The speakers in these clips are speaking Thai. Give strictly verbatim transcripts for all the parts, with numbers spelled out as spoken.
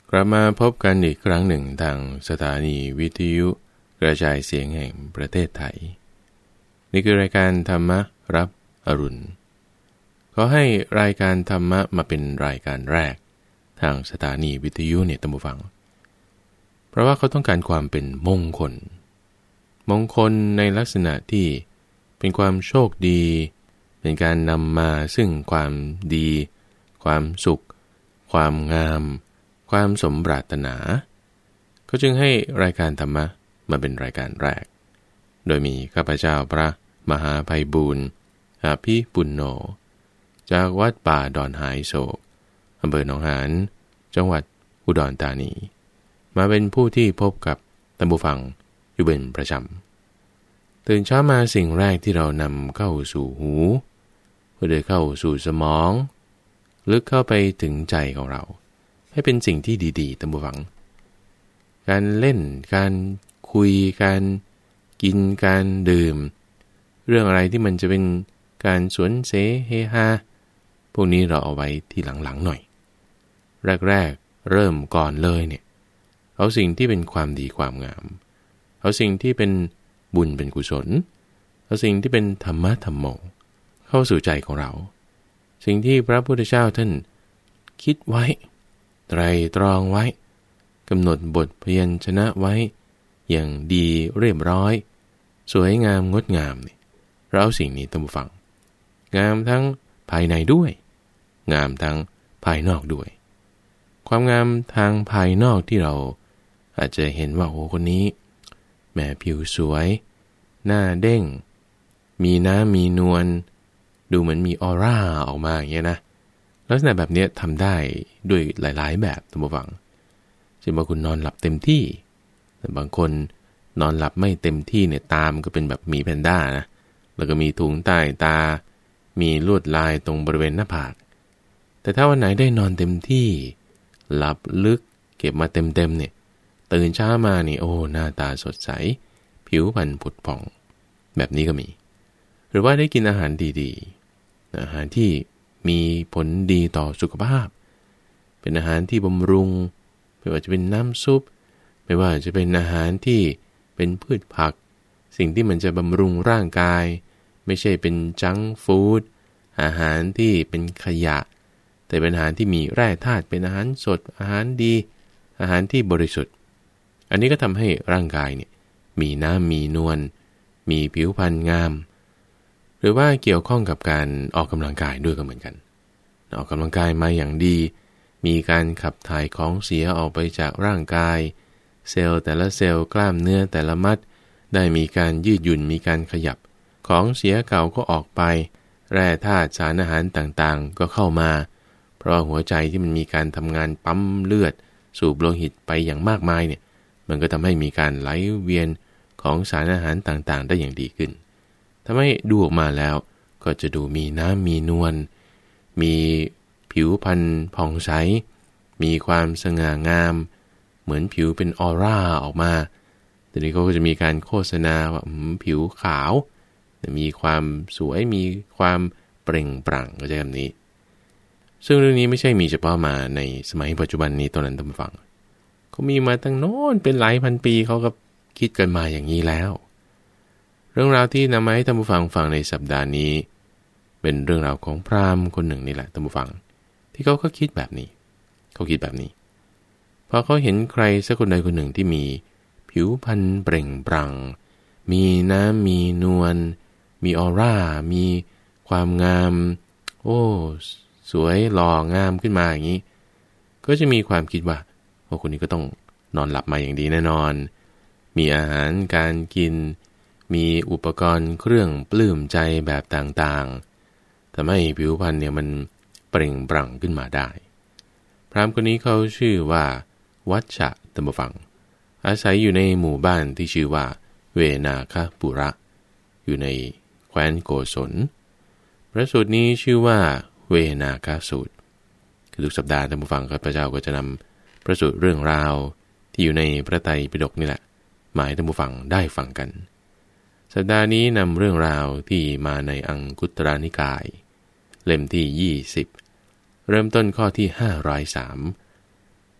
กลับมาพบกันอีกครั้งหนึ่งทางสถานีวิทยุกระจายเสียงแห่งประเทศไทยนี่คือรายการธรรมรับอรุณขอให้รายการธรรมะมาเป็นรายการแรกทางสถานีวิทยุเนี่ยท่านผู้ฟังเพราะว่าเขาต้องการความเป็นมงคลมงคลในลักษณะที่เป็นความโชคดีเป็นการนำมาซึ่งความดีความสุขความงามความสมปรารถนาก็จึงให้รายการธรรมะมาเป็นรายการแรกโดยมีข้าพเจ้าพระมหาไพบูลย์อภิปุณโญจากวัดป่าดอนหายโศกอำเภอหนองหานจังหวัดอุดรธานีมาเป็นผู้ที่พบกับท่านผู้ฟังอยู่เป็นประจำตื่นเช้ามาสิ่งแรกที่เรานำเข้าสู่หูเพื่อได้เข้าสู่สมองลึกเข้าไปถึงใจของเราให้เป็นสิ่งที่ดีๆท่านผู้ฟังการเล่นการคุยการกินการดื่มเรื่องอะไรที่มันจะเป็นการสวนเสเฮฮาพวกนี้เราเอาไว้ที่หลังๆหน่อยแรกๆเริ่มก่อนเลยเนี่ยเอาสิ่งที่เป็นความดีความงามเอาสิ่งที่เป็นบุญเป็นกุศลเอาสิ่งที่เป็นธรรมะธรรมโมเข้าสู่ใจของเราสิ่งที่พระพุทธเจ้าท่านคิดไว้ไตรตรองไว้กำหนดบทพยัญชนะไว้อย่างดีเรียบร้อยสวยงามงดงามเนี่ยเราเอาสิ่งนี้ท่านผู้ฟังงามทั้งภายในด้วยงามทั้งภายนอกด้วยความงามทางภายนอกที่เราอาจจะเห็นว่าโอ้คนนี้แหมผิวสวยหน้าเด้งมีน้ำมีนวลดูเหมือนมีออร่าออกมาอย่างเงี้ยนะลักษณะแบบนี้ทำได้ด้วยหลายๆแบบท่านผู้ฟังเช่นบางคนนอนหลับเต็มที่แต่บางคนนอนหลับไม่เต็มที่เนี่ยตามันก็เป็นแบบหมีแพนด้านะแล้วก็มีถุงใต้ตามีลวดลายตรงบริเวณหน้าผากแต่ถ้าวันไหนได้นอนเต็มที่หลับลึกเก็บมาเต็มๆเนี่ยตื่นเช้ามานี่โอ้หน้าตาสดใสผิวพรรณผุดผ่องแบบนี้ก็มีหรือว่าได้กินอาหารดีๆอาหารที่มีผลดีต่อสุขภาพเป็นอาหารที่บำรุงไม่ว่าจะเป็นน้ำซุปไม่ว่าจะเป็นอาหารที่เป็นพืชผักสิ่งที่มันจะบำรุงร่างกายไม่ใช่เป็นจังก์ฟู้ดอาหารที่เป็นขยะแต่เป็นอาหารที่มีแร่ธาตุเป็นอาหารสดอาหารดีอาหารที่บริสุทธิ์อันนี้ก็ทำให้ร่างกายเนี่ยมีน้ำมีนวลมีผิวพรรณงามหรือว่าเกี่ยวข้องกับการออกกำลังกายด้วยก็เหมือนกันออกกำลังกายมาอย่างดีมีการขับถ่ายของเสียออกไปจากร่างกายเซลล์แต่ละเซลล์กล้ามเนื้อแต่ละมัดได้มีการยืดหยุ่นมีการขยับของเสียเก่าก็ออกไปแร่ธาตุสารอาหารต่างๆก็เข้ามาเพราะหัวใจที่มันมีการทำงานปั๊มเลือดสูบโลหิตไปอย่างมากมายเนี่ยมันก็ทำให้มีการไหลเวียนของสารอาหารต่างๆได้อย่างดีขึ้นทำให้ดูออกมาแล้วก็จะดูมีน้ำมีนวลมีผิวพรรณผ่องใสมีความสง่างามเหมือนผิวเป็นออร่าออกมาทีนี้เขาก็จะมีการโฆษณาว่าผิวขาวมีความสวยมีความเปล่งปลั่งก็จะแบบนี้ซึ่งเรื่องนี้ไม่ใช่มีเฉพาะมาในสมัยปัจจุบันนี้ตอนนั้นท่านผู้ฟังเขามีมาตั้งโน้นเป็นหลายพันปีเขาก็คิดกันมาอย่างนี้แล้วเรื่องราวที่นำมาให้ท่านผู้ฟังฟังในสัปดาห์นี้เป็นเรื่องราวของพราหมณ์คนหนึ่งนี่แหละท่านผู้ฟังที่เขาก็คิดแบบนี้เขาคิดแบบนี้พอเขาเห็นใครสักคนใดคนหนึ่งที่มีผิวพรรณเปล่งปลั่งมีน้ำมีนวลมีออร่ามีความงามโอ้สวยหล่องามขึ้นมาอย่างนี้ก็จะมีความคิดว่าโอ้คนนี้ก็ต้องนอนหลับมาอย่างดีแน่นอนมีอาหารการกินมีอุปกรณ์เครื่องปลื้มใจแบบต่างๆทำให้ผิวพรรณเนี่ยมันเปล่งปลั่งขึ้นมาได้พราหมณ์คนนี้เขาชื่อว่าวัชชะตัมบฟังอาศัยอยู่ในหมู่บ้านที่ชื่อว่าเวนาคปุระอยู่ในแคว้นโกศลพระสูตรนี้ชื่อว่าเวนาคสูตรคือทุกสัปดาห์ท่านผู้ฟังข้าพเจ้าก็จะนำพระสูตรเรื่องราวที่อยู่ในพระไตรปิฎกนี่แหละมาให้ท่านผู้ฟังได้ฟังกันสัปดาห์นี้นำเรื่องราวที่มาในอังคุตรนิกายเล่มที่ยี่สิบเริ่มต้นข้อที่ห้าร้อยสามพ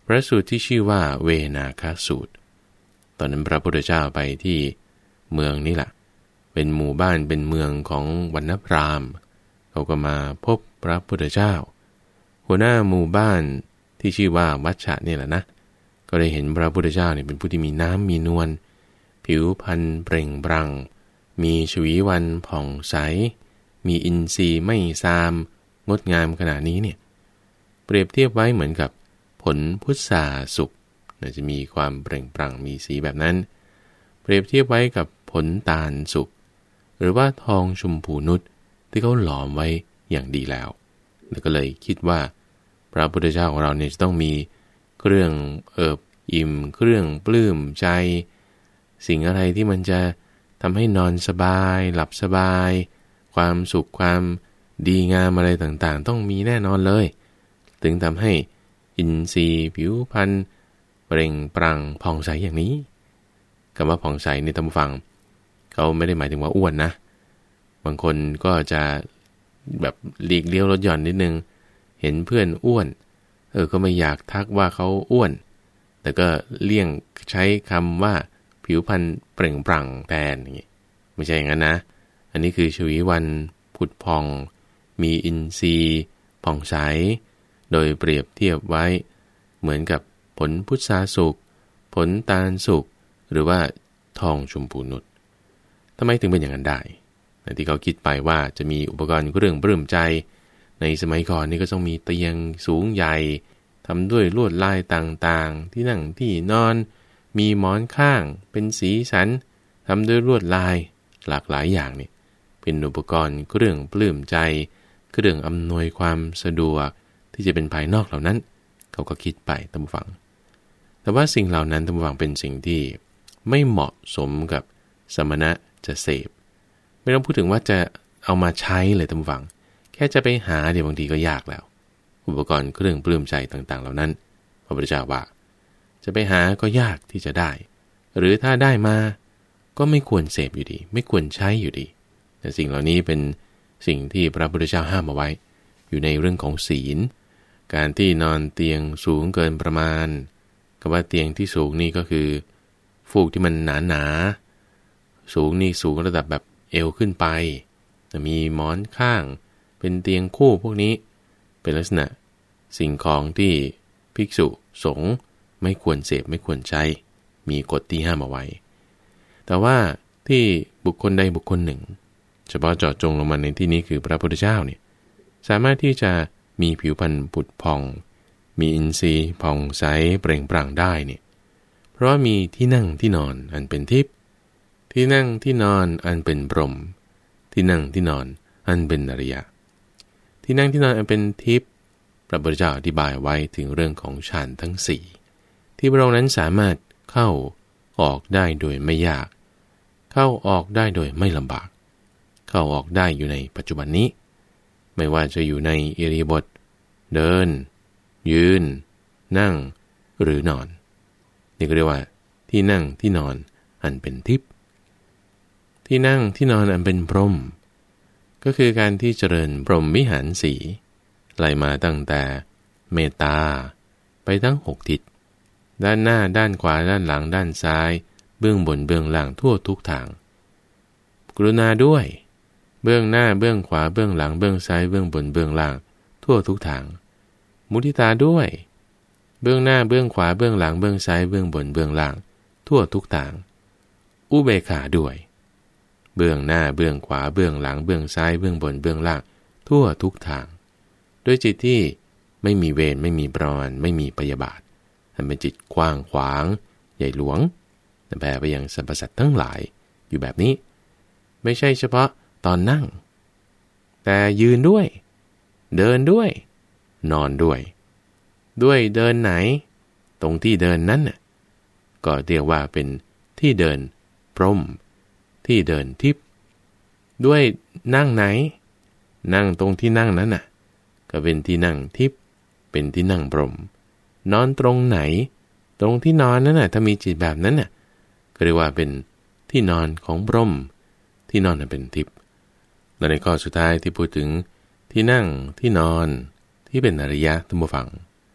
ระสูตรที่ชื่อว่าเวนาคสูตรตอนนั้นพระพุทธเจ้าไปที่เมืองนี่แหละเป็นหมู่บ้านเป็นเมืองของวรรณพราหมณ์เขาก็มาพบพระพุทธเจ้าหัวหน้าหมู่บ้านที่ชื่อว่าวัชชะนี่แหละนะก็ได้เห็นพระพุทธเจ้าเนี่ยเป็นผู้ที่มีน้ำมีนวลผิวพรรณเปล่งปลั่งมีชวีวันผ่องใสมีอินทรีย์ไม่ซามงดงามขนาดนี้เนี่ยเปรียบเทียบไว้เหมือนกับผลพุทราสุกจะมีความเปล่งปลั่งมีสีแบบนั้นเปรียบเทียบไว้กับผลตาลสุกหรือว่าทองชมพูนุชที่เขาหลอมไว้อย่างดีแล้วแล้วก็เลยคิดว่าพระพุทธเจ้าของเราเนี่ยจะต้องมีเครื่องเอิบอิ่มเครื่องปลื้มใจสิ่งอะไรที่มันจะทำให้นอนสบายหลับสบายความสุขความดีงามอะไรต่างๆต้องมีแน่นอนเลยถึงทำให้อินทรีย์ผิวพรรณเปล่งปลั่งผ่องใสอย่างนี้คำว่าผ่องใสในท่านผู้ฟังเขาไม่ได้หมายถึงว่าอ้วนนะบางคนก็จะแบบหลีกเลี้ยวลดหย่อนนิดนึงเห็นเพื่อนอ้วนเออก็ไม่อยากทักว่าเขาอ้วนแต่ก็เลี่ยงใช้คำว่าผิวพรรณเปล่งปลั่งแทนอย่างนี้ไม่ใช่อย่างนั้นนะอันนี้คือชวีวันผุดพองมีอินทรีย์ผ่องใสโดยเปรียบเทียบไว้เหมือนกับผลพุทราสุกผลตาลสุกหรือว่าทองชมพูนุชทำไมถึงเป็นอย่างนั้นได้ที่เขาคิดไปว่าจะมีอุปกรณ์เครื่องปลื้มใจในสมัยก่อนนี่ก็ต้องมีเตียงสูงใหญ่ทำด้วยลวดลายต่างๆที่นั่งที่นอนมีหมอนข้างเป็นสีสันทำด้วยลวดลายหลากหลายอย่างนี่เป็นอุปกรณ์เครื่องปลื้มใจเครื่องอำนวยความสะดวกที่จะเป็นภายนอกเหล่านั้นเขาก็คิดไปตามฟังแต่ว่าสิ่งเหล่านั้นตามฟังเป็นสิ่งที่ไม่เหมาะสมกับสมณะจะเสพไม่ต้องพูดถึงว่าจะเอามาใช้เลยตามฟังแค่จะไปหาเดี๋ยวบางทีก็ยากแล้วอุปกรณ์เครื่องปลื้มใจต่างๆเหล่านั้นพระพุทธเจ้าว่าจะไปหาก็ยากที่จะได้หรือถ้าได้มาก็ไม่ควรเสพอยู่ดีไม่ควรใช้อยู่ดีแต่สิ่งเหล่านี้เป็นสิ่งที่พระพุทธเจ้าห้ามเอาไว้อยู่ในเรื่องของศีลการที่นอนเตียงสูงเกินประมาณคำว่าเตียงที่สูงนี่ก็คือฟูกที่มันหนาหนาสูงนี่สูงระดับแบบเอวขึ้นไปมีหมอนข้างเป็นเตียงคู่พวกนี้เป็นลักษณะสิ่งของที่ภิกษุสงฆ์ไม่ควรเสพไม่ควรใช้มีกฎที่ห้ามเอาไว้แต่ว่าที่บุคคลใดบุคคลหนึ่งเฉพาะเจาะจงลงมาในที่นี้คือพระพุทธเจ้าเนี่ยสามารถที่จะมีผิวพรรณผุดผ่องมีอินทรีย์ผ่องใสเปล่งปลั่งได้เนี่ยเพราะมีที่นั่งที่นอนอันเป็นทิพย์ที่นั่งที่นอนอันเป็นพรหมที่นั่งที่นอนอันเป็นอริยะที่นั่งที่นอนอันเป็นทิพย์พระพุทธเจ้าอธิบายไว้ถึงเรื่องของฌานทั้งสี่ที่พระองค์นั้นสามารถเข้าออกได้โดยไม่ยากเข้าออกได้โดยไม่ลำบากเข้าออกได้อยู่ในปัจจุบันนี้ไม่ว่าจะอยู่ในอิริยาบถเดินยืนนั่งหรือนอนนี่ก็เรียกว่าที่นั่งที่นอนอันเป็นทิพย์ที่นั่งที่นอนอันเป็นพรหมก็คือการที่เจริญพรหมวิหารสีไล่มาตั้งแต่เมตตาไปทั้งหกทิศด้านหน้าด้านขวาด้านหลังด้านซ้ายเบื้องบนเบื้องล่างทั่วทุกทางกรุณาด้วยเบื้องหน้าเบื้องขวาเบื้องหลังเบื้องซ้ายเบื้องบนเบื้องล่างทั่วทุกทางมุทิตาด้วยเบื้องหน้าเบื้องขวาเบื้องหลังเบื้องซ้ายเบื้องบนเบื้องล่างทั่วทุกทางอุเบกขาด้วยเบื้องหน้าเบื้องขวาเบื้องหลังเบื้องซ้ายเบื้องบนเบื้องล่างทั่วทุกทางด้วยจิตที่ไม่มีเวรไม่มีปรานไม่มีพยาบาทมันเป็นจิตกว้างขวางใหญ่หลวงแผ่ไปยังสรรพสัตว์ทั้งหลายอยู่แบบนี้ไม่ใช่เฉพาะตอนนั่งแต่ยืนด้วยเดินด้วยนอนด้วยด้วยเดินไหนตรงที่เดินนั้นน่ะก็เรียกว่าเป็นที่เดินพรหมที่เดินทิพย์ด้วยนั่งไหนนั่งตรงที่นั่งนั้นน่ะก็เป็นที่นั่งทิพย์เป็นที่นั่งพรหมนอนตรงไหนตรงที่นอนนั้นน่ะถ้ามีจิตแบบนั้นน่ะก็เรียกว่าเป็นที่นอนของพรหมที่นอนนั้นเป็นทิพย์และในข้อสุดท้ายที่พูดถึงที่นั่งที่นอนที่เป็นอริยะท่านผู้ฟังใน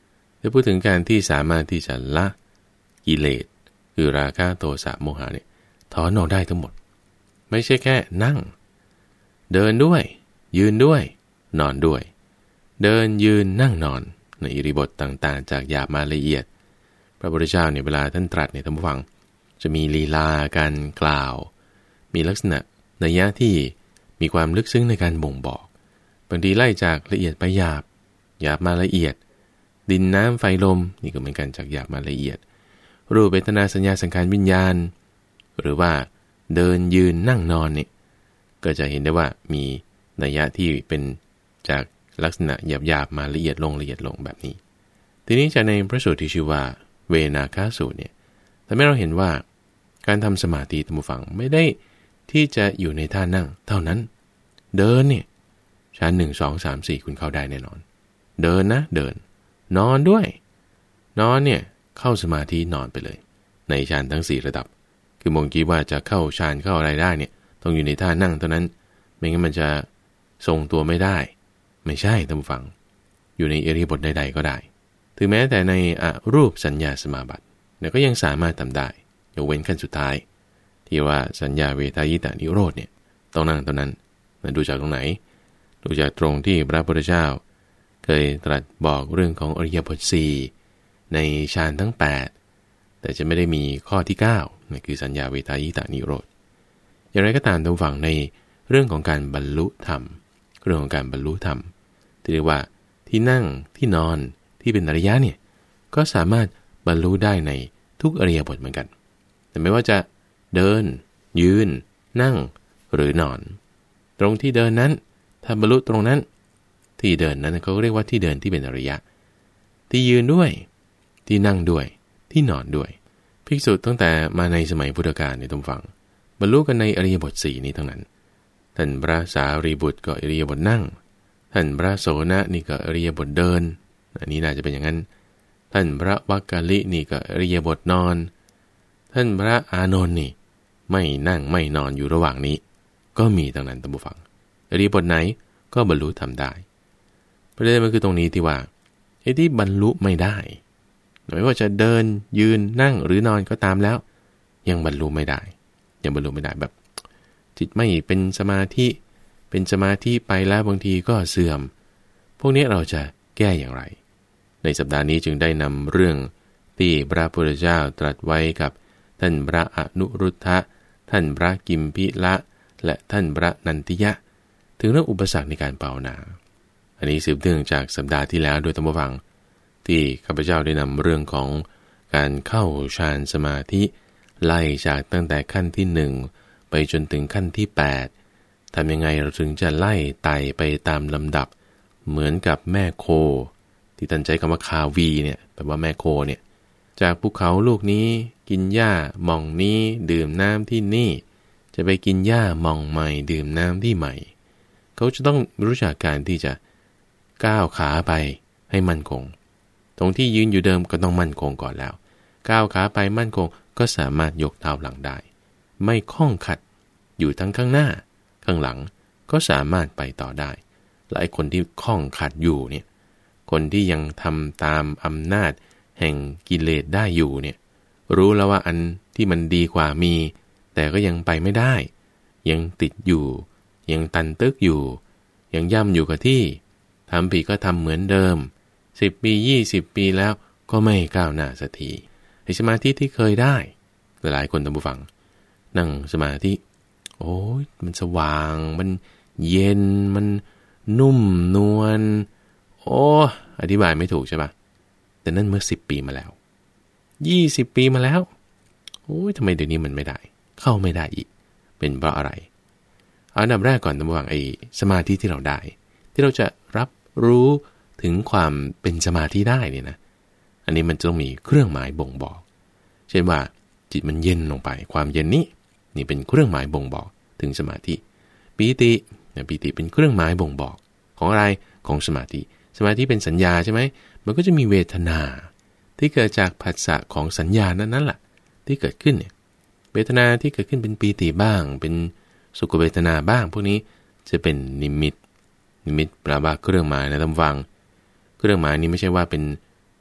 จะพูดถึงการที่สามารถที่จะละกิเลสคือราคะโทสะโมหะเนี่ยถอนออกได้ทั้งหมดไม่ใช่แค่นั่งเดินด้วยยืนด้วยนอนด้วยเดินยืนนั่งนอนในอิริบทต่างๆจากหยาบมาละเอียดพระพุทธเจ้าเนี่ยเวลาท่านตรัสเนี่ยท่านผู้ฟังจะมีลีลาการกล่าวมีลักษณะนัยยะที่มีความลึกซึ้งในการบ่งบอกบางทีไล่จากละเอียดไปหยาบหยาบมาละเอียดดินน้ำไฟลมนี่ก็เหมือนกันจากหยาบมาละเอียดรูปเวทนาสัญญาสังขารวิญญาณหรือว่าเดินยืนนั่งนอนนี่ก็จะเห็นได้ว่ามีนัยยะที่เป็นจากลักษณะหยาบๆมาละเอียดลงละเอียดลงแบบนี้ทีนี้จากในพระสูตรที่ชื่อว่าเวนาคสูตรเนี่ยทำให้เราเห็นว่าการทำสมาธิท่านผู้ฟังไม่ได้ที่จะอยู่ในท่านั่งเท่านั้นเดินเนี่ยชั้นหนึ่งสองสามสี่คุณเข้าได้แน่นอนเดินนะเดินนอนด้วยนอนเนี่ยเข้าสมาธินอนไปเลยในฌานทั้งสี่ระดับคือมองคิดว่าจะเข้าฌานเข้าอะไรได้เนี่ยต้องอยู่ในท่านั่งเท่านั้นไม่งั้นมันจะทรงตัวไม่ได้ไม่ใช่ท่านผู้ฟังอยู่ในอิริยาบถใดๆก็ได้ถึงแม้แต่ในอรูปสัญญาสมาบัติเนี่ยก็ยังสามารถทำได้ยกเว้นขั้นสุดท้ายที่ว่าสัญญาเวทายตานิโรธเนี่ยต้องนั่งตอนนั้นดูจากตรงไหนดูจากตรงที่พระพุทธเจ้าเคยตรัสบอกเรื่องของอริยบทสี่ในฌานทั้งแปดแต่จะไม่ได้มีข้อที่เก้านั่นคือสัญญาเวทายตานิโรธอย่างไรก็ตามท่านฟังในเรื่องของการบรรลุธรรมเรื่องของการบรรลุธรรมที่เรียกว่าที่นั่งที่นอนที่เป็นอริยะเนี่ยก็สามารถบรรลุได้ในทุกอริยบทเหมือนกันแต่ไม่ว่าจะเดินยืนนั่งหรือนอนตรงที่เดินนั้นถ้าบรรลุตรงนั้นที่เดินนั้นเขาเรียกว่าที่เดินที่เป็นอริยะที่ยืนด้วยที่นั่งด้วยที่นอนด้วยภิกษุตั้งแต่มาในสมัยพุทธกาลในทุกฝั่งบรรลุกันในอริยบทสี่นี้ทั้งนั้นท่านพระสารีบุตรก็อริยบทนั่งท่านพระโสนะนี่ก็อริยบทเดินอันนี้น่าจะเป็นอย่างนั้นท่านพระวักกะลินี่ก็อริยบทนอนท่านพระอานนท์นี่ไม่นั่งไม่นอนอยู่ระหว่างนี้ก็มีทั้งนั้นท่านผู้ฟังอริยบทไหนก็บรรลุทำได้ประเด็นมันคือตรงนี้ที่ว่าไอ้ที่บรรลุไม่ได้ไม่ว่าจะเดินยืนนั่งหรือนอนก็ตามแล้วยังบรรลุไม่ได้ยังบรรลุไม่ได้แบบจิตไม่เป็นสมาธิเป็นสมาธิไปแล้วบางทีก็เสื่อมพวกนี้เราจะแก้อย่างไรในสัปดาห์นี้จึงได้นำเรื่องที่พระพุทธเจ้าตรัสไว้กับท่านพระอนุรุทธะท่านพระกิมพิละและท่านพระนันทิยะถึงเรื่องอุปสรรคในการภาวนาอันนี้สืบเนื่องจากสัปดาห์ที่แล้วโดยธรรมวังที่ข้าพเจ้าได้นำเรื่องของการเข้าฌานสมาธิไล่จากตั้งแต่ขั้นที่หนึ่งไปจนถึงขั้นที่แปดทำยังไงเราถึงจะไล่ไต่ไปตามลำดับเหมือนกับแม่โคที่ท่านใช้คำว่าคาวีเนี่ยแปลว่าแม่โคเนี่ยจากภูเขาลูกนี้กินหญ้าหม่องนี้ดื่มน้ำที่นี่จะไปกินหญ้าหม่องใหม่ดื่มน้ำที่ใหม่เขาจะต้องรู้จักการที่จะก้าวขาไปให้มั่นคงตรงที่ยืนอยู่เดิมก็ต้องมั่นคงก่อนแล้วก้าวขาไปมั่นคงก็สามารถยกเท้าหลังได้ไม่ข้องขัดอยู่ทั้งข้างหน้าข้างหลังก็สามารถไปต่อได้และไอ้คนที่ข้องขัดอยู่เนี่ยคนที่ยังทำตามอำนาจแห่งกิเลสได้อยู่เนี่ยรู้แล้วว่าอันที่มันดีกว่ามีแต่ก็ยังไปไม่ได้ยังติดอยู่ยังตันตึกอยู่ยังย่ำอยู่กับที่ทำผิดก็ทำเหมือนเดิมสิบปียี่สิบปีแล้วก็ไม่ก้าวหน้าสักทีในสมาธิที่เคยได้หลายคนท่านผู้ฟังนั่งสมาธิโอ้ยมันสว่างมันเย็นมันนุ่มนวลโอ้อธิบายไม่ถูกใช่ปะแต่นั่นเมื่อสิบปีมาแล้วยี่สิบปีมาแล้วโอ้ยทำไมเดี๋ยวนี้มันไม่ได้เข้าไม่ได้อีกเป็นเพราะอะไรอันดับแรกก่อนท่านผู้ฟังไอ้สมาธิที่เราได้ที่เราจะรับรู้ถึงความเป็นสมาธิได้เนี่ยนะอันนี้มันจะต้องมีเครื่องหมายบ่งบอกเช่นว่าจิตมันเย็นลงไปความเย็นนี้นี่เป็นเครื่องหมายบ่งบอกถึงสมาธิปีติเนี่ยปีติเป็นเครื่องหมายบ่งบอกของอะไรของสมาธิสมาธิเป็นสัญญาใช่ไหมมันก็จะมีเวทนาที่เกิดจากผัสสะของสัญญานั้นนั่นแหละที่เกิดขึ้นเนี่ยเวทนาที่เกิดขึ้นเป็นปีติบ้างเป็นสุขเวทนาบ้างพวกนี้จะเป็นนิมิตนิมิตแปลว่าเครื่องหมายนะท่านฟังเครื่องหมายนี้ไม่ใช่ว่าเป็น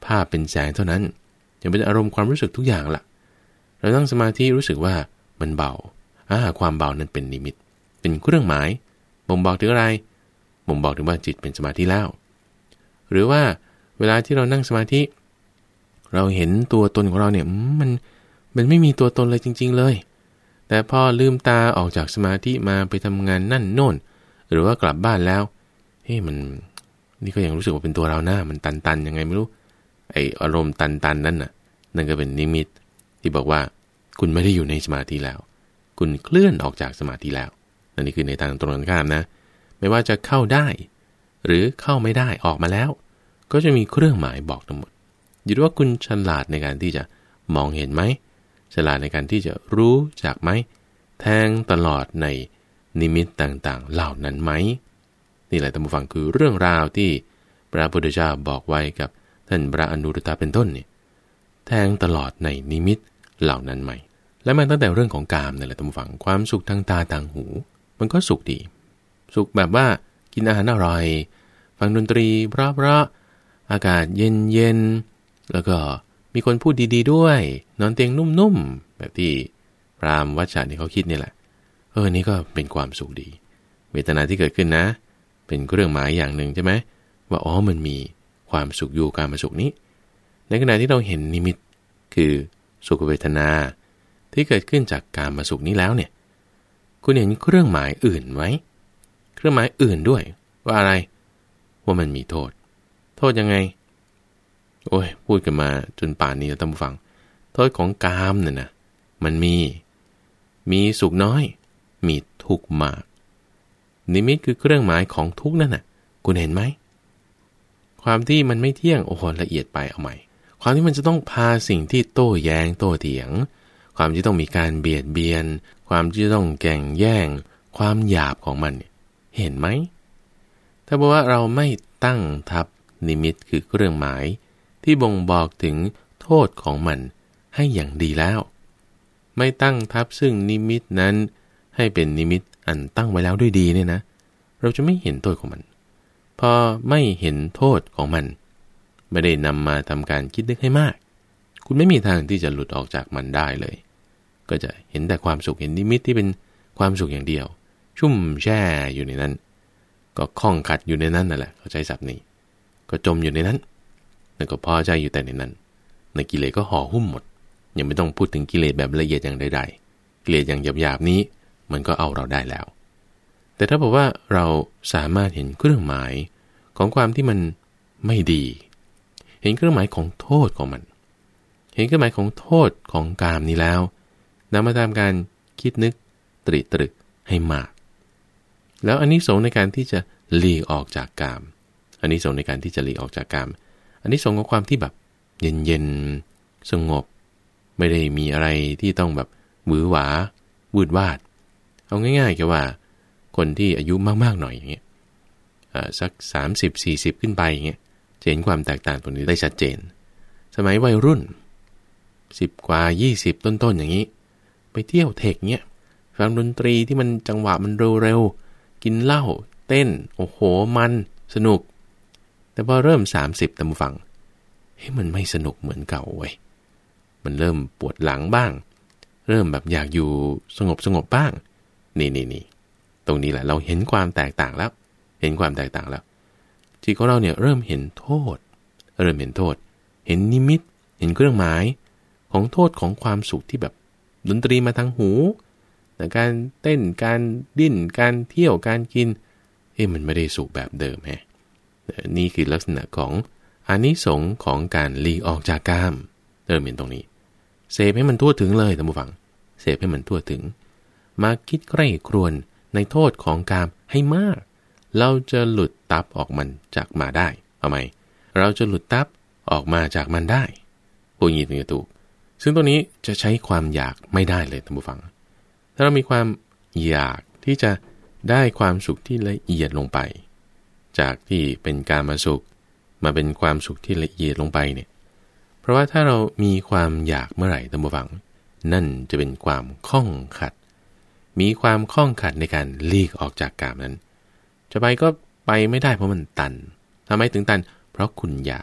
ภาพเป็นแสงเท่านั้นยังเป็นอารมณ์ความรู้สึกทุกอย่างล่ะเรานั่งสมาธิรู้สึกว่ามันเบาอ่าความเบานั้นเป็นนิมิตเป็นเครื่องหมายบ่งบอกถึงอะไรบ่งบอกถึงว่าจิตเป็นสมาธิแล้วหรือว่าเวลาที่เรานั่งสมาธิเราเห็นตัวตนของเราเนี่ยมันมันไม่มีตัวตนเลยจริงๆเลยแต่พอลืมตาออกจากสมาธิมาไปทำงานนั่นโน่นหรือว่ากลับบ้านแล้วเฮ้ยมันนี่ก็ยังรู้สึกว่าเป็นตัวเราหน้ามันตันๆยังไงไม่รู้ไออารมณ์ตันๆนั่นน่ะนั่นก็เป็นนิมิตที่บอกว่าคุณไม่ได้อยู่ในสมาธิแล้วคุณเคลื่อนออกจากสมาธิแล้วนั่นนี่คือในทางตรงกันข้ามนะไม่ว่าจะเข้าได้หรือเข้าไม่ได้ออกมาแล้วก็จะมีเครื่องหมายบอกทั้งหมดอยู่ที่ว่าคุณฉลาดในการที่จะมองเห็นไหมฉลาดในการที่จะรู้จักไหมแทงตลอดในนิมิตต่างๆเหล่านั้นไหมนี่แหละท่านผู้ฟังคือเรื่องราวที่พระพุทธเจ้าบอกไว้กับท่านพระอนุรุตตะเป็นต้นเนี่ยแทงตลอดในนิมิตเหล่านั้นไหมและมันตั้งแต่เรื่องของกามนี่แหละท่านผู้ฟังความสุขทางตาทางหูมันก็สุขดีสุขแบบว่ากินอาหารอร่อยฟังดนตรีเพราะๆอากาศเย็นๆแล้วก็มีคนพูดดีๆด้วยนอนเตียงนุ่มๆแบบที่พราหมณ์วัชชะนี่เขาคิดนี่แหละเออนี่ก็เป็นความสุขดีเวทนาที่เกิดขึ้นนะเป็นเครื่องหมายอย่างหนึ่งใช่ไหมว่าอ๋อมันมีความสุขอยู่การมาสุขนี้ในขณะที่เราเห็นนิมิตคือสุขเวทนาที่เกิดขึ้นจากการมาสุขนี้แล้วเนี่ยคุณเห็นเครื่องหมายอื่นไหมเครื่องหมายอื่นด้วยว่าอะไรว่ามันมีโทษโทษยังไงโอ้ยพูดกันมาจนป่านนี้แล้วท่านผู้ฟังโทษของกามเนี่ยนะมันมีมีสุขน้อยมีทุกข์มากนิมิตคือเครื่องหมายของทุกข์นั่นน่ะคุณเห็นไหมความที่มันไม่เที่ยงโอ้โหละเอียดไปเอาใหม่ความที่มันจะต้องพาสิ่งที่โต้แย้งโต้เถียงความที่ต้องมีการเบียดเบียนความที่ต้องแข่งแย่งความหยาบของมันเห็นไหมถ้าบอกว่าเราไม่ตั้งทับนิมิตคือเครื่องหมายที่บ่งบอกถึงโทษของมันให้อย่างดีแล้วไม่ตั้งทับซึ่งนิมิตนั้นให้เป็นนิมิตอันตั้งไว้แล้วด้วยดีเนี่ยนะเราจะไม่เห็นโทษของมันพอไม่เห็นโทษของมันไม่ได้นำมาทำการคิดนึกให้มากคุณไม่มีทางที่จะหลุดออกจากมันได้เลยก็จะเห็นแต่ความสุขเห็นนิมิตที่เป็นความสุขอย่างเดียวชุ่มแช่อยู่ในนั้นก็คล้องขัดอยู่ในนั้นนั่นแหละเขาใช้ศัพท์นี้ก็จมอยู่ในนั้นแล้วก็พอใจอยู่แต่ในนั้นในกิเลสก็ห่อหุ้มหมดยังไม่ต้องพูดถึงกิเลสแบบละเอียดอย่างใดๆกิเลสอย่างหยาบๆนี้มันก็เอาเราได้แล้วแต่ถ้าบอกว่าเราสามารถเห็นเครื่องหมายของความที่มันไม่ดีเห็นเครื่องหมายของโทษของมันเห็นเครื่องหมายของโทษของกามนี้แล้วนำมาทำการคิดนึกตรีตรึกให้มากแล้วอันนี้สงในการที่จะหลีกออกจากกามอันนี้สงในการที่จะหลีกออกจากกามอันนี้สงของความที่แบบเย็นๆสงบไม่ได้มีอะไรที่ต้องแบบหวือหวาวูดวาดเอาง่ายๆแค่ว่าคนที่อายุมากๆหน่อยอย่างเงี้ยสักสามสิบ สี่สิบขึ้นไปอย่างเงี้ยจะเห็นความแตกต่างตรงนี้ได้ชัดเจนสมัยวัยรุ่นสิบกว่ายี่สิบต้นๆอย่างนี้ไปเที่ยวเทคเงี้ยฟังดนตรีที่มันจังหวะมันเร็วๆกินเหล้าเต้นโอ้โหมันสนุกแต่พอเริ่มสามสิบตามฟังเฮ้ยมันไม่สนุกเหมือนเก่าเว้ยมันเริ่มปวดหลังบ้างเริ่มแบบอยากอยู่สงบสงบบ้างนี่นี่นี่ตรงนี้แหละเราเห็นความแตกต่างแล้วเห็นความแตกต่างแล้วจิตของเราเนี่ยเริ่มเห็นโทษเริ่มเห็นโทษเห็นนิมิตเห็นเครื่องหมายของโทษของความสุขที่แบบดนตรีมาทางหูแต่การเต้นการดิ้นการเที่ยวการกินเอ๊ะมันไม่ได้สุขแบบเดิมแฮะนี่คือลักษณะของอานิสงส์ของการหลีกออกจากกามเริ่มเห็นตรงนี้เสพให้มันทั่วถึงเลยท่านผู้ฟังเสพให้มันทั่วถึงมาคิดใกล้ครวญในโทษของกามให้มากเราจะหลุดตับออกมันจากมาได้เอาไหมเราจะหลุดตับออกมาจากมันได้พูดอย่างนี้ถึงจะถูกซึ่งตัวนี้จะใช้ความอยากไม่ได้เลยท่านผู้ฟังถ้าเรามีความอยากที่จะได้ความสุขที่ละเอียดลงไปจากที่เป็นการมาสุขมาเป็นความสุขที่ละเอียดลงไปเนี่ยเพราะว่าถ้าเรามีความอยากเมื่อไหร่ท่านผู้ฟังนั่นจะเป็นความข้องขัดมีความข้องขัดในการหลีกออกจากกามนั้นจะไปก็ไปไม่ได้เพราะมันตันทำไมถึงตันเพราะคุณอยาก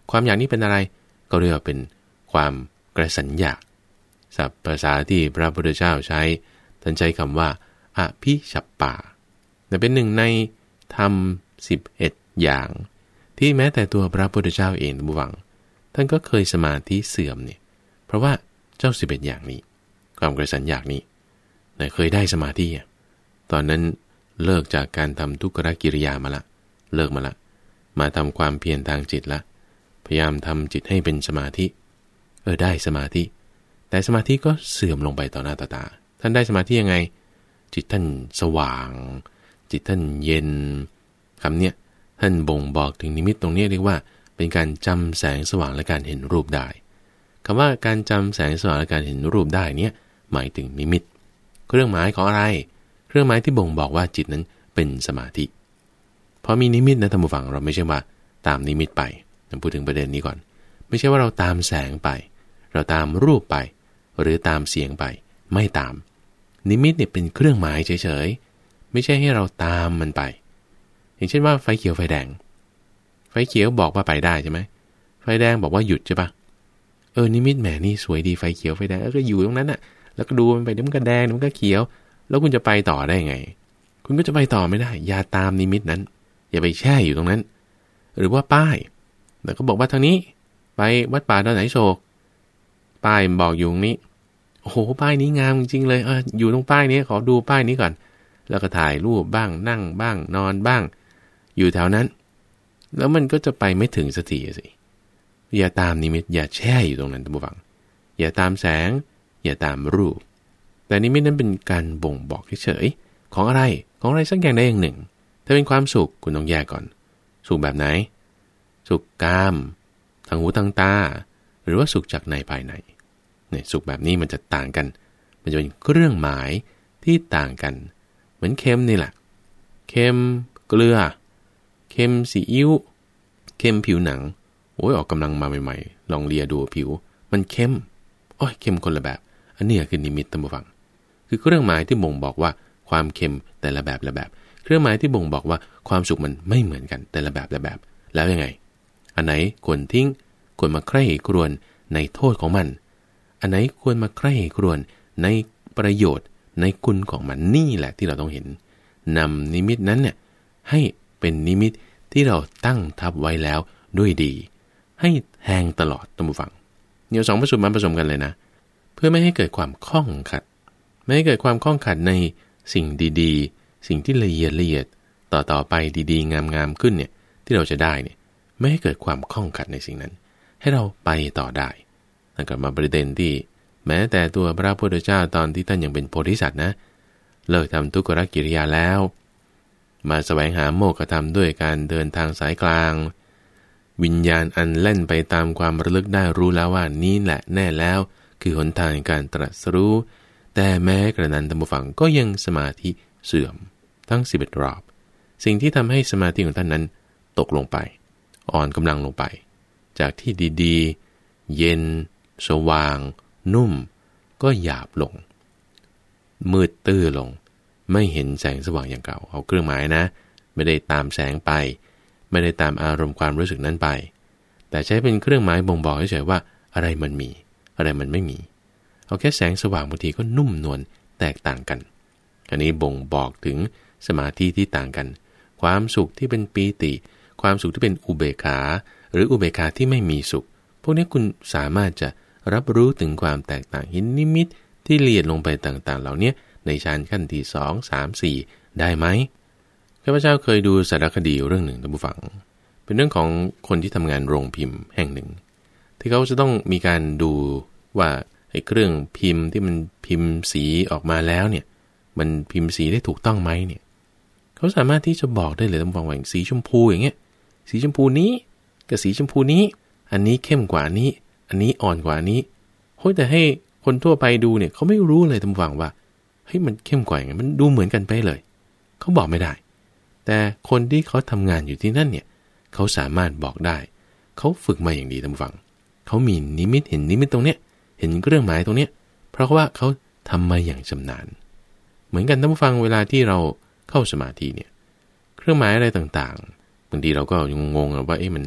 ความอยากนี้เป็นอะไรก็เรียกว่าเป็นความกระสันอยากศัพท์ภาษาที่พระพุทธเจ้าใช้ท่านใช้คำว่าอภิฉัปปาแต่เป็นหนึ่งในธรรมสิบเอ็ดอย่างที่แม้แต่ตัวพระพุทธเจ้าเองท่านผู้ฟังท่านก็เคยสมาธิเสื่อมเนี่ยเพราะว่าเจ้าสิบเอ็ดอย่างนี้ความกระสันอยากนี้แต่เคยได้สมาธิตอนนั้นเลิกจากการทำทุกขกิริยามาละเลิกมาละมาทำความเพียรทางจิตละพยายามทำจิตให้เป็นสมาธิเออได้สมาธิแต่สมาธิก็เสื่อมลงไปต่อหน้าต่อตาท่านได้สมาธิยังไงจิตท่านสว่างจิตท่านเย็นคำเนี้ยท่านบ่งบอกถึงนิมิตตรงนี้เรียกว่าเป็นการจำแสงสว่างและการเห็นรูปได้คำว่าการจำแสงสว่างและการเห็นรูปได้เนี่ยหมายถึงนิมิตเครื่องหมายของอะไรเครื่องหมายที่บ่งบอกว่าจิตนั้นเป็นสมาธิพอมีนิมิตนะท่านผู้ฟังเราไม่ใช่ว่าตามนิมิตไปต้องพูดถึงประเด็นนี้ก่อนไม่ใช่ว่าเราตามแสงไปเราตามรูปไปหรือตามเสียงไปไม่ตามนิมิตเนี่ยเป็นเครื่องหมายเฉยๆไม่ใช่ให้เราตามมันไปอย่างเช่นว่าไฟเขียวไฟแดงไฟเขียวบอกว่าไปได้ใช่ไหมไฟแดงบอกว่าหยุดใช่ปะเออนิมิตแหมนี่สวยดีไฟเขียวไฟแดงก็อยู่ตรงนั้นน่ะแล้วก็ดูมันไปเดี๋ยวมันก็แดงเดี๋ยวมันก็เขียวแล้วคุณจะไปต่อได้ไงคุณก็จะไปต่อไม่ได้อย่าตามนิมิตนั้นอย่าไปแช่อยู่ตรงนั้นหรือว่าป้ายแล้วก็บอกว่าทางนี้ไปวัดป่าดอนไหนโศกป้ายบอกอยู่ตรงนี้โอ้โหป้ายนี้งามจริงๆเลยเอออยู่ตรงป้ายนี้ขอดูป้ายนี้ก่อนแล้วก็ถ่ายรูปบ้างนั่งบ้างนอนบ้างอยู่แถวนั้นแล้วมันก็จะไปไม่ถึงสักทีสิอย่าตามนิมิตอย่าแช่อยู่ตรงนั้นท่านผู้ฟังอย่าตามแสงอย่าตามรูปแต่นิมิตนั้นเป็นการบ่งบอกเฉยๆของอะไรของอะไรสักอย่างใดอย่างหนึ่งถ้าเป็นความสุขคุณต้องแยกก่อนสุขแบบไหนสุขกามทางหูทางตาหรือว่าสุขจากในภายในเนี่ยสุขแบบนี้มันจะต่างกันมันจะเป็นเครื่องหมายที่ต่างกันเหมือนเค็มนี่แหละเค็มเกลือเค็มซีอิ๊วเค็มผิวหนังโอ้ยออกกำลังมาใหม่ๆลองเลียดูผิวมันเค็มโอ้ยเค็มคนละแบบอันนี้คือนิมิตท่านผู้ฟังคือเครื่องหมายที่บ่งบอกว่าความเค็มแต่ละแบบละแบบเครื่องหมายที่บ่งบอกว่าความสุขมันไม่เหมือนกันแต่ละแบบละแบบแล้วยังไงอันไหนควรทิ้งควรมาใคร่ครวญในโทษของมันอันไหนควรมาใคร่ครวญในประโยชน์ในคุณของมันนี่แหละที่เราต้องเห็นนำนิมิตนั้นเนี่ยให้เป็นนิมิตที่เราตั้งทับไว้แล้วด้วยดีให้แทงตลอดท่านผู้ฟังเดี๋ยวสองประสุดมาผสมกันเลยนะเพื่อไม่ให้เกิดความข้องขัดไม่ให้เกิดความข้องขัดในสิ่งดีๆสิ่งที่ละเอียดละเอียดต่อต่อไปดีๆงามๆขึ้นเนี่ยที่เราจะได้เนี่ยไม่ให้เกิดความข้องขัดในสิ่งนั้นให้เราไปต่อได้นั่นก็มาประเด็นที่แม้แต่ตัวพระพุทธเจ้าตอนที่ท่านยังเป็นโพธิสัตว์นะเลิกทำทุกขกิริยาแล้วมาแสวงหาโมกขธรรมด้วยการเดินทางสายกลางวิญญาณอันเล่นไปตามความระลึกได้รู้แล้วว่านี่แหละแน่แล้วคือหนทางการตรัสรู้แต่แม้กระนั้นท่านผู้ฟังก็ยังสมาธิเสื่อมทั้งสิบเอ็ดรอบสิ่งที่ทำให้สมาธิของท่านนั้นตกลงไปอ่อนกำลังลงไปจากที่ดีๆเย็นสว่างนุ่มก็หยาบลงมืดตื้อลงไม่เห็นแสงสว่างอย่างเก่าเอาเครื่องหมายนะไม่ได้ตามแสงไปไม่ได้ตามอารมณ์ความรู้สึกนั้นไปแต่ใช้เป็นเครื่องหมายบ่งบอกเฉยๆว่าอะไรมันมีอะไรมันไม่มีเอาแค่แสงสว่างบางทีก็นุ่มนวลแตกต่างกันอันนี้บ่งบอกถึงสมาธิที่ต่างกันความสุขที่เป็นปีติความสุขที่เป็นอุเบกขาหรืออุเบกขาที่ไม่มีสุขพวกนี้คุณสามารถจะรับรู้ถึงความแตกต่างเห็นนิมิตที่ละเอียดลงไปต่างๆเหล่านี้ในชั้นขั้นที่สอง สาม สี่ได้ไหมข้าพเจ้าเคยดูสารคดีเรื่องหนึ่งท่านผู้ฟังเป็นเรื่องของคนที่ทำงานโรงพิมพ์แห่งหนึ่งที่เขาจะต้องมีการดูว่าไอ้เครื่องพิมพ์ที่มันพิมพ์สีออกมาแล้วเนี่ยมันพิมพ์สีได้ถูกต้องไหมเนี่ยเขาสามารถที่จะบอกได้เลยท่านผู้ฟังว่าสีชมพูอย่างเงี้ยสีชมพูนี้กับสีชมพูนี้อันนี้เข้มกว่านี้อันนี้อ่อนกว่านี้โอ้ยแต่ให้คนทั่วไปดูเนี่ยเขาไม่รู้เลยท่านผู้ฟังว่าเฮ้ยมันเข้มกว่าไงมันดูเหมือนกันไปเลยเขาบอกไม่ได้แต่คนที่เขาทำงานอยู่ที่นั่นเนี่ยเขาสามารถบอกได้เขาฝึกมาอย่างดีท่านผู้ฟังเขามีนิมิตเห็นนิมิตตรงเนี้ยเห็นเครื่องหมายตรงเนี้ยเพราะว่าเขาทำมาอย่างชำนาญเหมือนกันท่านผู้ฟังเวลาที่เราเข้าสมาธิเนี่ยเครื่องหมายอะไรต่างๆบางทีเราก็ยังงงๆว่าเอ๊ะมัน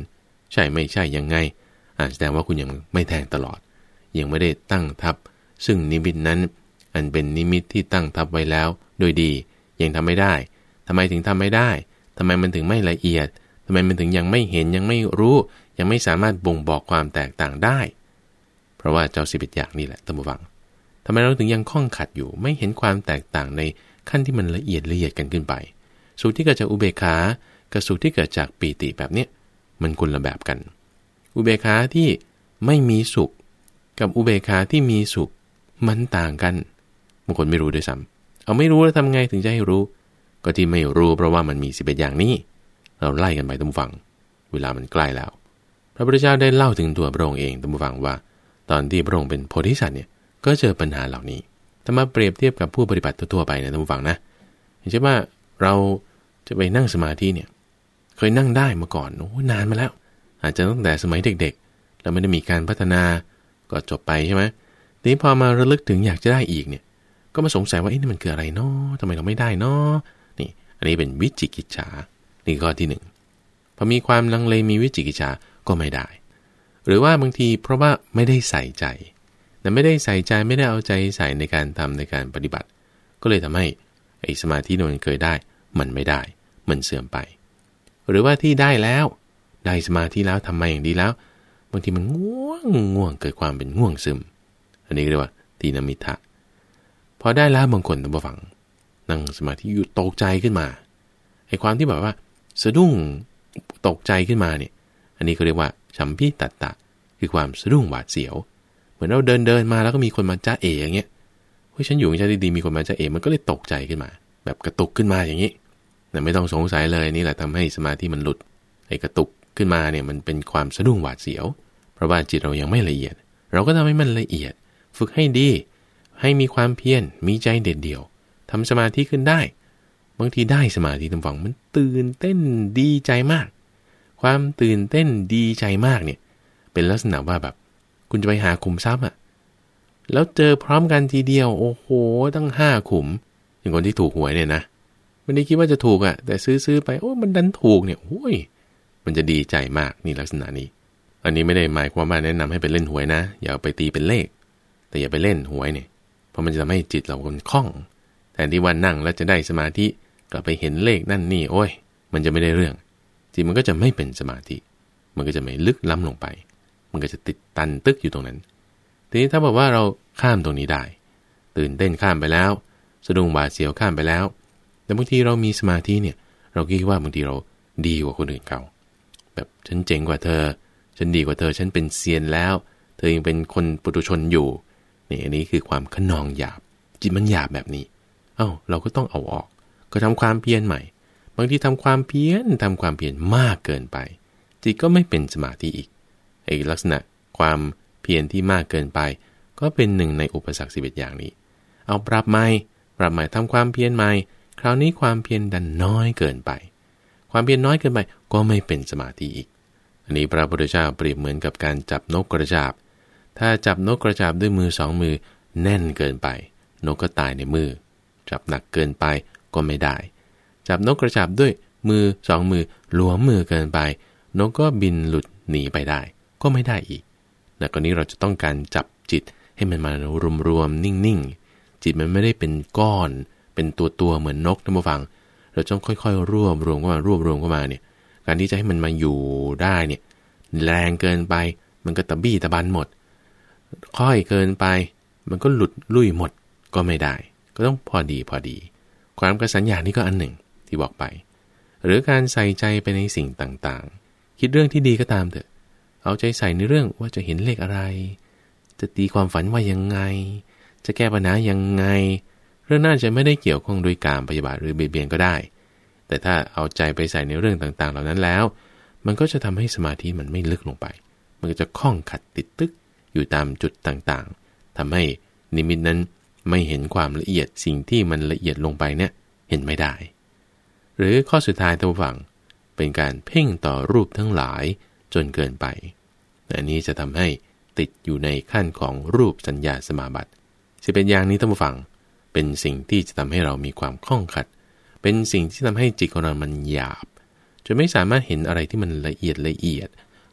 ใช่ไม่ใช่ยังไงอ่าแสดงว่าคุณยังไม่แทงตลอดยังไม่ได้ตั้งทับซึ่งนิมิตนั้นอันเป็นนิมิตที่ตั้งทับไว้แล้วโดยดียังทำไม่ได้ทำไมถึงทำไม่ได้ทำไมมันถึงไม่ละเอียดทำไมมันถึงยังไม่เห็นยังไม่รู้ยังไม่สามารถบ่งบอกความแตกต่างได้เพราะว่าเจ้าสิบเอ็ดอย่างนี่แหละท่านผู้ฟังทำไมเราถึงยังข้องขัดอยู่ไม่เห็นความแตกต่างในขั้นที่มันละเอียดละเอียดกันขึ้นไปสุขที่เกิดจากอุเบกขากับสุขที่เกิดจากปีติแบบเนี้ยมันคนละแบบกันอุเบกขาที่ไม่มีสุขกับอุเบกขาที่มีสุขมันต่างกันบางคนไม่รู้ด้วยซ้ำเอาไม่รู้แล้วทำไงถึงจะให้รู้ก็ที่ไม่รู้เพราะว่ามันมีสิบเอ็ดอย่างนี้เราไล่กันไปท่านผู้ฟังเวลามันใกล้แล้วพระพุทธเจ้าได้เล่าถึงตัวพระองค์เองท่านผู้ฟังว่าตอนที่พระองค์เป็นโพธิสัตว์เนี่ยก็เจอปัญหาเหล่านี้ถ้ามาเปรียบเทียบกับผู้ปฏิบัติทั่วไปนะท่านผู้ฟังนะอย่างเช่นว่าเราจะไปนั่งสมาธิเนี่ยเคยนั่งได้มาก่อนโอ้นานมาแล้วอาจจะตั้งแต่สมัยเด็กๆเราไม่ได้มีการพัฒนาก็จบไปใช่ไหมทีนี้พอมาระลึกถึงอยากจะได้อีกเนี่ยก็มาสงสัยว่าเอ๊ะนี่มันคืออะไรเนาะทำไมเราไม่ได้เนาะนี่อันนี้เป็นวิจิกิจฉานี่ข้อที่หนึ่งพอมีความลังเลมีวิจิกิจฉาก็ไม่ได้หรือว่าบางทีเพราะว่าไม่ได้ใส่ใจแต่ไม่ได้ใส่ใจไม่ได้เอาใจใส่ในการทำในการปฏิบัติก็เลยทำให้ไอ้สมาธิที่มันเคยได้มันไม่ได้มันเสื่อมไปหรือว่าที่ได้แล้วได้สมาธิแล้วทำมาอย่างดีแล้วบางทีมันง่วงง่วงเกิดความเป็นง่วงซึมอันนี้เรียกว่าตีนมิทะพอได้แล้วบางคนต้องฟังนั่งสมาธิอยู่ตกใจขึ้นมาไอ้ความที่แบบว่าสะดุ้งตกใจขึ้นมาเนี่ยอันนี้เขาเรียกว่าฉัมพิตัตตะคือความสะดุ้งหวาดเสียวเหมือนเราเดินเดินมาแล้วก็มีคนมาจ้าเอ๋อย่างเงี้ยเฮ้ยฉันอยู่ในใจดีๆมีคนมาจ้าเอ๋มันก็เลยตกใจขึ้นมาแบบกระตุกขึ้นมาอย่างนี้แต่ไม่ต้องสงสัยเลยนี่แหละทำให้สมาธิมันหลุดไอ้กระตุกขึ้นมาเนี่ยมันเป็นความสะดุ้งหวาดเสียวเพราะว่าจิตเรายังไม่ละเอียดเราก็ทำให้มันละเอียดฝึกให้ดีให้มีความเพียรมีใจเด็ดเดี่ยวทำสมาธิขึ้นได้บางทีได้สมาธิทำฝังมันตื่นเต้นดีใจมากความตื่นเต้นดีใจมากเนี่ยเป็นลักษณะว่าแบบคุณจะไปหาขุมทรัพย์อ่ะแล้วเจอพร้อมกันทีเดียวโอ้โหตั้งห้าขุมอย่างคนที่ถูกหวยเนี่ยนะไม่ได้คิดว่าจะถูกอ่ะแต่ซื้อๆไปโอ้มันดันถูกเนี่ยโอ้ยมันจะดีใจมากนี่ลักษณะนี้อันนี้ไม่ได้หมายความว่าแนะนำให้ไปเล่นหวยนะอย่าเอาไปตีเป็นเลขแต่อย่าไปเล่นหวยเนี่ยเพราะมันจะทำให้จิตเราคนคล่องแทนที่ว่านั่งแล้วจะได้สมาธิกลับไปเห็นเลขนั่นนี่โอ้ยมันจะไม่ได้เรื่องจิตมันก็จะไม่เป็นสมาธิมันก็จะไม่ลึกล้ำลงไปมันก็จะติดตันตึกอยู่ตรงนั้นทีนี้ถ้าบอกว่าเราข้ามตรงนี้ได้ตื่นเต้นข้ามไปแล้วสะดุ้งหวาดเสียวข้ามไปแล้วแต่บางทีเรามีสมาธิเนี่ยเราคิดว่าบางทีเราดีกว่าคนอื่นเขาแบบฉันเจ๋งกว่าเธอฉันดีกว่าเธอฉันเป็นเซียนแล้วเธอยังเป็นคนปุถุชนอยู่นี่อันนี้คือความขนองหยาบจิตมันหยาบแบบนี้เอ้าเราก็ต้องเอาออกก็ทำความเพียรใหม่บางทีทำความเพียรทำความเพียรมากเกินไปจิตก็ไม่เป็นสมาธิอีกไอ้ลักษณะความเพียรที่มากเกินไปก็เป็นหนึ่งในอุปสรรคสิบเอ็ดอย่างนี้เอาปรับใหม่ปรับใหม่ทำความเพียรใหม่คราวนี้ความเพียรดันน้อยเกินไปความเพียรน้อยเกินไปก็ไม่เป็นสมาธิอีกอันนี้พระพุทธเจ้าเปรียบเหมือนกับการจับนกกระจาบถ้าจับนกกระจาบด้วยมือสองมือแน่นเกินไปนกก็ตายในมือจับหนักเกินไปก็ไม่ได้จับนกกระจาบด้วยมือสองมือหลวมมือเกินไปนกก็บินหลุดหนีไปได้ก็ไม่ได้อีกในกรณีเราจะต้องการจับจิตให้มันมารวมๆนิ่งๆจิตมันไม่ได้เป็นก้อนเป็นตัวตัวเหมือนนกท่านผู้ฟังเราต้องค่อยๆรวบรวมเข้ามารวบรวมเข้ามาเนี่ยการที่จะให้มันมาอยู่ได้เนี่ยแรงเกินไปมันก็ตะบี้ตะบันหมดค่อยเกินไปมันก็หลุดลุ่ยหมดก็ไม่ได้ก็ต้องพอดีพอดีความกระสัญญานี่ก็อันหนึ่งที่บอกไปหรือการใส่ใจไปในสิ่งต่างๆคิดเรื่องที่ดีก็ตามเถอะเอาใจใส่ในเรื่องว่าจะเห็นเลขอะไรจะตีความฝันว่ายังไงจะแก้ปัญหายังไงเรื่องน่าจะไม่ได้เกี่ยวข้องโดยการพยาบาทหรือเบียดเบียนก็ได้แต่ถ้าเอาใจไปใส่ในเรื่องต่างๆเหล่านั้นแล้วมันก็จะทำให้สมาธิมันไม่ลึกลงไปมันก็จะคล้องขัดติดตึกอยู่ตามจุดต่างๆทำให้นิมิตนั้นไม่เห็นความละเอียดสิ่งที่มันละเอียดลงไปเนี่ยเห็นไม่ได้หรือข้อสุดท้ายท่านผู้ฟังเป็นการเพ่งต่อรูปทั้งหลายจนเกินไปอันนี้จะทำให้ติดอยู่ในขั้นของรูปสัญญาสมาบัติสิเป็นอย่างนี้ท่านผู้ฟังเป็นสิ่งที่จะทำให้เรามีความคล่องขัดเป็นสิ่งที่ทำให้จิตของเรามันหยาบจนไม่สามารถเห็นอะไรที่มันละเอียดละเอียด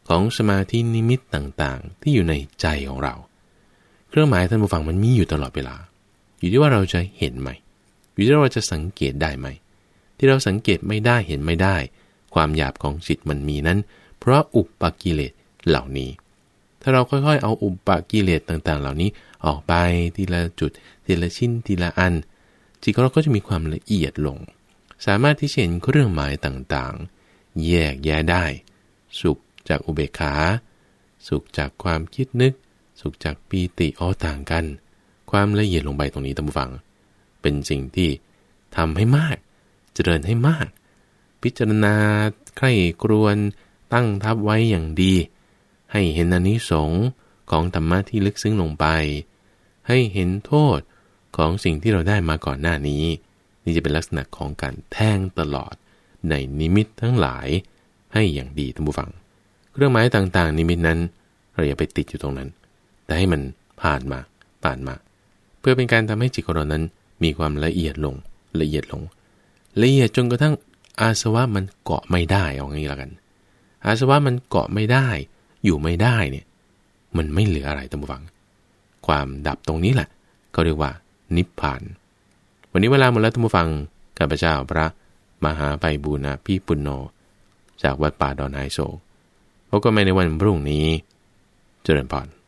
ของสมาธินิมิตต่างๆที่อยู่ในใจของเราเครื่องหมายท่านผู้ฟังมันมีอยู่ตลอดเวลาอยู่ที่ว่าเราจะเห็นไหมอยู่ที่เราจะสังเกตได้ไหมที่เราสังเกตไม่ได้เห็นไม่ได้ความหยาบของจิตมันมีนั้นเพราะอุปกิเลสเหล่านี้ถ้าเราค่อยๆเอาอุปกิเลสต่างๆเหล่านี้ออกไปทีละจุดทีละชิ้นทีละอันจิตของเราก็จะมีความละเอียดลงสามารถที่จะเห็นเครื่องหมายต่างๆแยกแยะได้สุขจากอุเบกขาสุขจากความคิดนึกสุขจากปีติอ๋อต่างกันความละเอียดลงไปตรงนี้ท่านผู้ฟังเป็นสิ่งที่ทำให้มากเจริญให้มากพิจารณาใคร่ครวญตั้งทับไว้อย่างดีให้เห็นอานิสงส์ของธรรมะที่ลึกซึ้งลงไปให้เห็นโทษของสิ่งที่เราได้มาก่อนหน้านี้นี่จะเป็นลักษณะของการแทงตลอดในนิมิตทั้งหลายให้อย่างดีท่านผู้ฟังเครื่องหมายต่างๆนิมิตนั้นเราอย่าไปติดอยู่ตรงนั้นแต่ให้มันผ่านมาผ่านมาเพื่อเป็นการทำให้จิตของเรานั้นมีความละเอียดลงละเอียดลงละเอียดจนกระทั่งอาสวะมันเกาะไม่ได้เอางี้ละกันอาสวะมันเกาะไม่ได้อยู่ไม่ได้เนี่ยมันไม่เหลืออะไรท่านผู้ฟังความดับตรงนี้แหละก็เรียกว่านิพพานวันนี้เวลาหมดแล้วท่านผู้ฟังข้าพเจ้าพระมหาไพบูลย์พี่ปุณโญจากวัดป่าดอนไฮโศกพบกันใหม่ในวันพรุ่งนี้เจริญพร